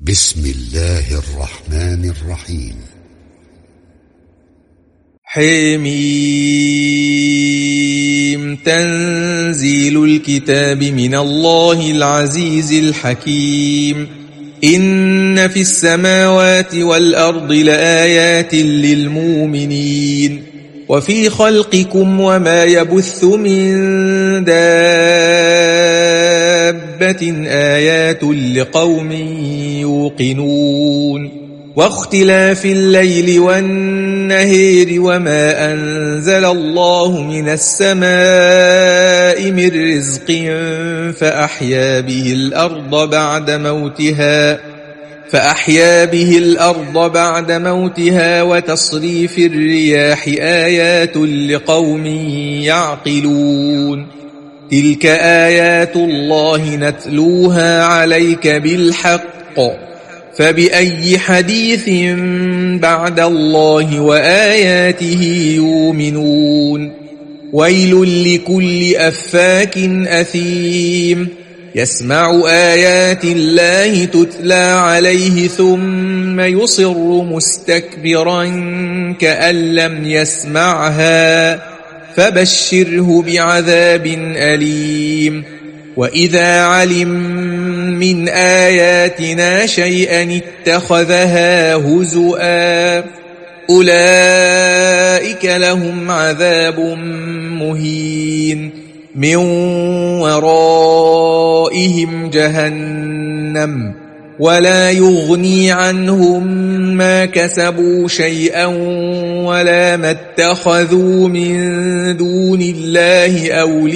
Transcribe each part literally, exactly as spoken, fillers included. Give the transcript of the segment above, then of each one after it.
بسم الله الرحمن الرحيم. حميم. تنزيل الكتاب من الله العزيز الحكيم. إن في السماوات والأرض لآيات للمؤمنين وفي خلقكم وما يبث من دابة آيات لقوم يوقنون واختلاف الليل والنهار وما أنزل الله من السماء من رزق فأحيا به الأرض بعد موتها فأحيا به الأرض بعد موتها وتصريف الرياح آيات لقوم يعقلون. تلك آيات الله نتلوها عليك بالحق فبأي حديث بعد الله وآياته يؤمنون. ويل لكل أفاك أثيم يسمع آيات الله تتلى عليه ثم يصر مستكبرا كأن لم يسمعها فبشره بعذاب أليم. وإذا علم من آياتنا شيئا اتخذها هزؤا أولئك لهم عذاب مهين من ورائهم جهنم ولا يغني عنهم ما كسبوا شيئا ولا ما اتخذوا من دون الله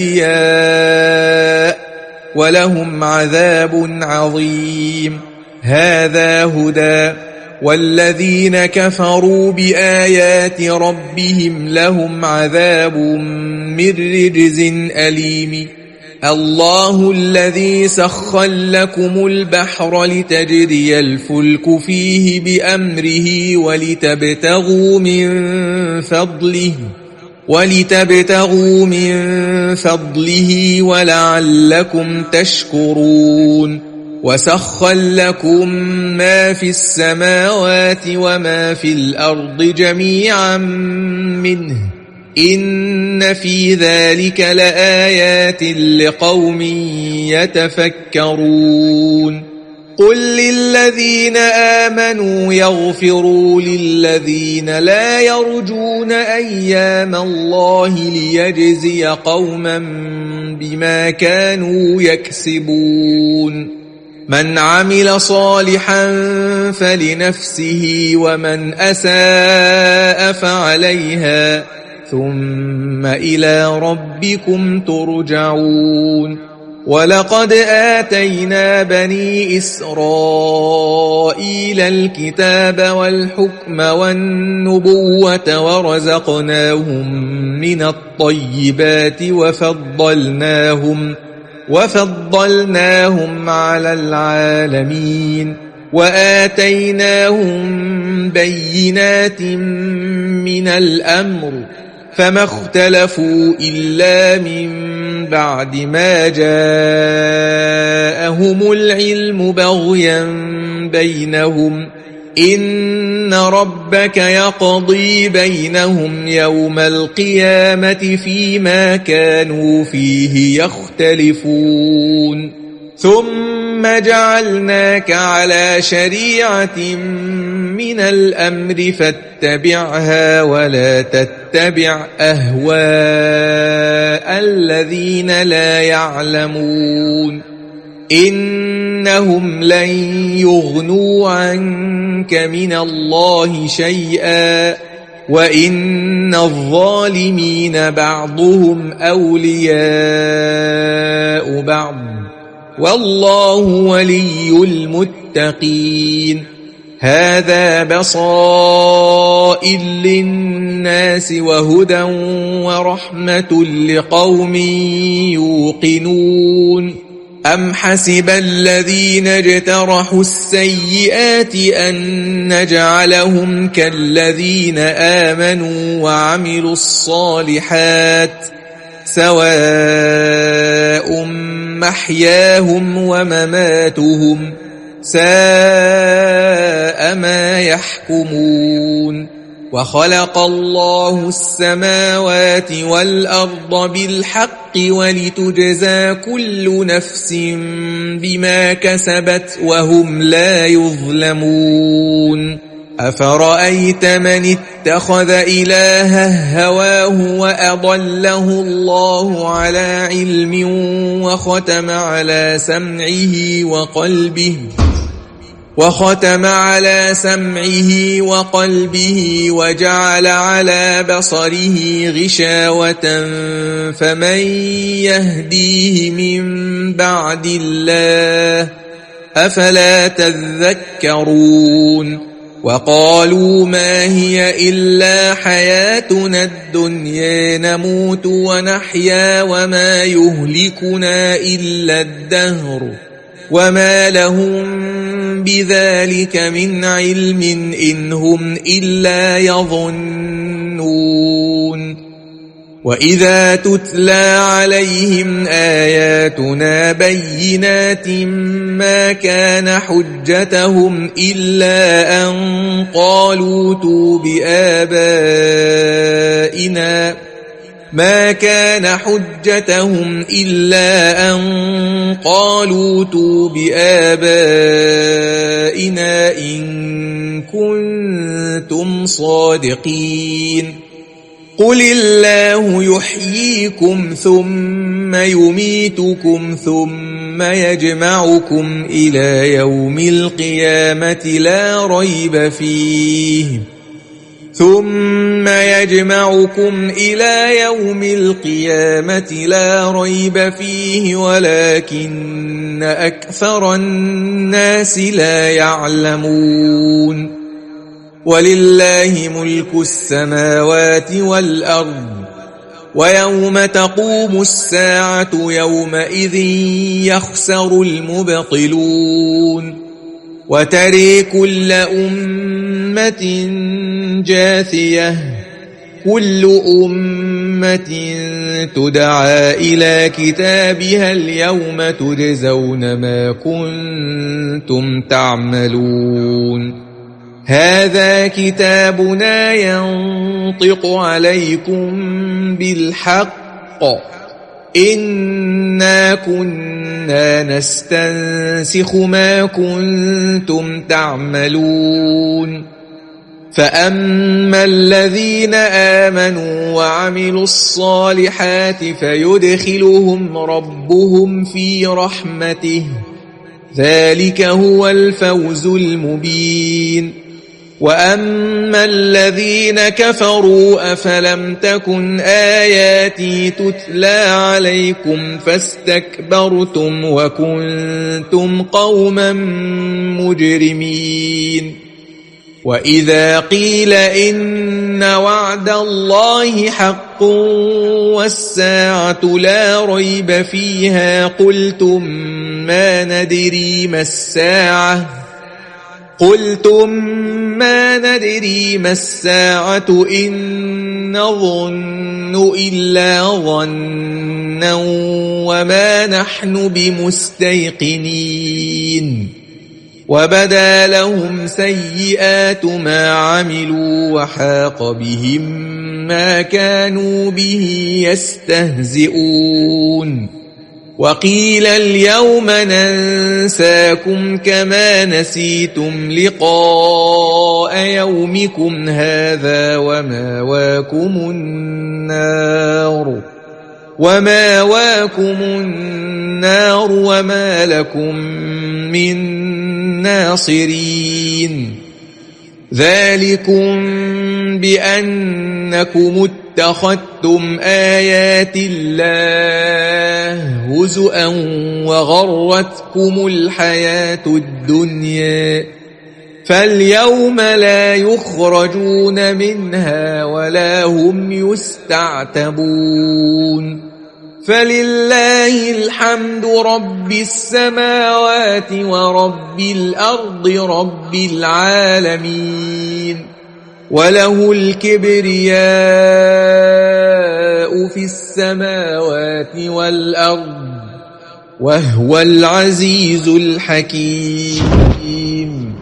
أولياء ولهم عذاب عظيم. هذا هدى والذين كفروا بآيات ربهم لهم عذاب من رجز أليم. الله الذي سخر لكم البحر لتجري الفلك فيه بأمره ولتبتغوا من فضله ولتبتغوا من فضله ولعلكم تشكرون. وسخر لكم ما في السماوات وما في الأرض جميعا منه إن في ذلك لآيات لقوم يتفكرون. قل للذين آمنوا يغفروا للذين لا يرجون أيام الله ليجزي قوما بما كانوا يكسبون. من عمل صالحا فلنفسه ومن أساء فعليها ثم إلى ربكم ترجعون. ولقد آتينا بني إسرائيل الكتاب والحكم والنبوة ورزقناهم من الطيبات وفضلناهم وفضلناهم على العالمين وآتيناهم بينات من الأمر فما اختلفوا إلا من بعد ما جاءهم العلم بغيا بينهم إن ربك يقضي بينهم يوم القيامة فيما كانوا فيه يختلفون. ثم جعلناك على شريعة من الأمر فاتبعها ولا تتبع أهواء الذين لا يعلمون إنهم لن يغنوا عنك من الله شيئا وإن الظالمين بعضهم أولياء بعض والله ولي المتقين. هذا بصائر للناس وهدى ورحمة لقوم يوقنون. أم حسب الذين اجترحوا السيئات أن نجعلهم كالذين آمنوا وعملوا الصالحات سواء محياهم ومماتهم ساء ما يحكمون وخلق الله السماوات والأرض بالحق ولتجزى كل نفس بما كسبت وهم لا يظلمون أفرأيت من اتخذ إلهه هواه وأضله الله على علم وختم على سمعه وقلبه وختم على سمعه وقلبه وجعل على بصره غشاوة فمن يهديه من بعد الله أفلا تذكرون وقالوا ما هي إلا حياتنا الدنيا نموت ونحيا وما يهلكنا إلا الدهر وما لهم بذلك من علم إن هم إلا يظنون وإذا تتلى عليهم آياتنا بينات ما كان حجتهم إلا أن قالوا ائتوا بآبائنا ما كان حجتهم إلا أن قالوا ائتوا بآبائنا إن كنتم صادقين قل الله يحييكم ثم يميتكم ثم يجمعكم إلى يوم القيامة لا ريب فيه ثم يجمعكم إلى يوم القيامة لا ريب فيه ولكن أكثر الناس لا يعلمون ولله ملك السماوات والأرض ويوم تقوم الساعة يومئذ يخسر المبطلون وترى كل أمة جاثية كل أمة تدعى إلى كتابها اليوم تجزون ما كنتم تعملون هذا كتابنا ينطق عليكم بالحق إنا كنا نستنسخ ما كنتم تعملون فأما الذين آمنوا وعملوا الصالحات فيدخلهم ربهم في رحمته ذلك هو الفوز المبين وأما الذين كفروا أفلم تكن آياتي تتلى عليكم فاستكبرتم وكنتم قوما مجرمين وإذا قيل إن وعد الله حق والساعة لا ريب فيها قلتم ما ندري ما الساعة قلتم ما ندري ما الساعة إن نظن إلا ظنا وما نحن بمستيقنين وبدا لهم سيئات ما عملوا وحاق بهم ما كانوا به يستهزئون وقيل اليوم ننساكم كما نسيتم لقاء يومكم هذا وماواكم النار وماواكم النار وما لكم من ناصرين ذلكم بأنكم اتخذتم آيات الله هزؤا وغرتكم الحياة الدنيا فاليوم لا يخرجون منها ولا هم يستعتبون فلله الحمد رب السماوات ورب الأرض رب العالمين وله الكبرياء في السماوات والأرض وهو العزيز الحكيم.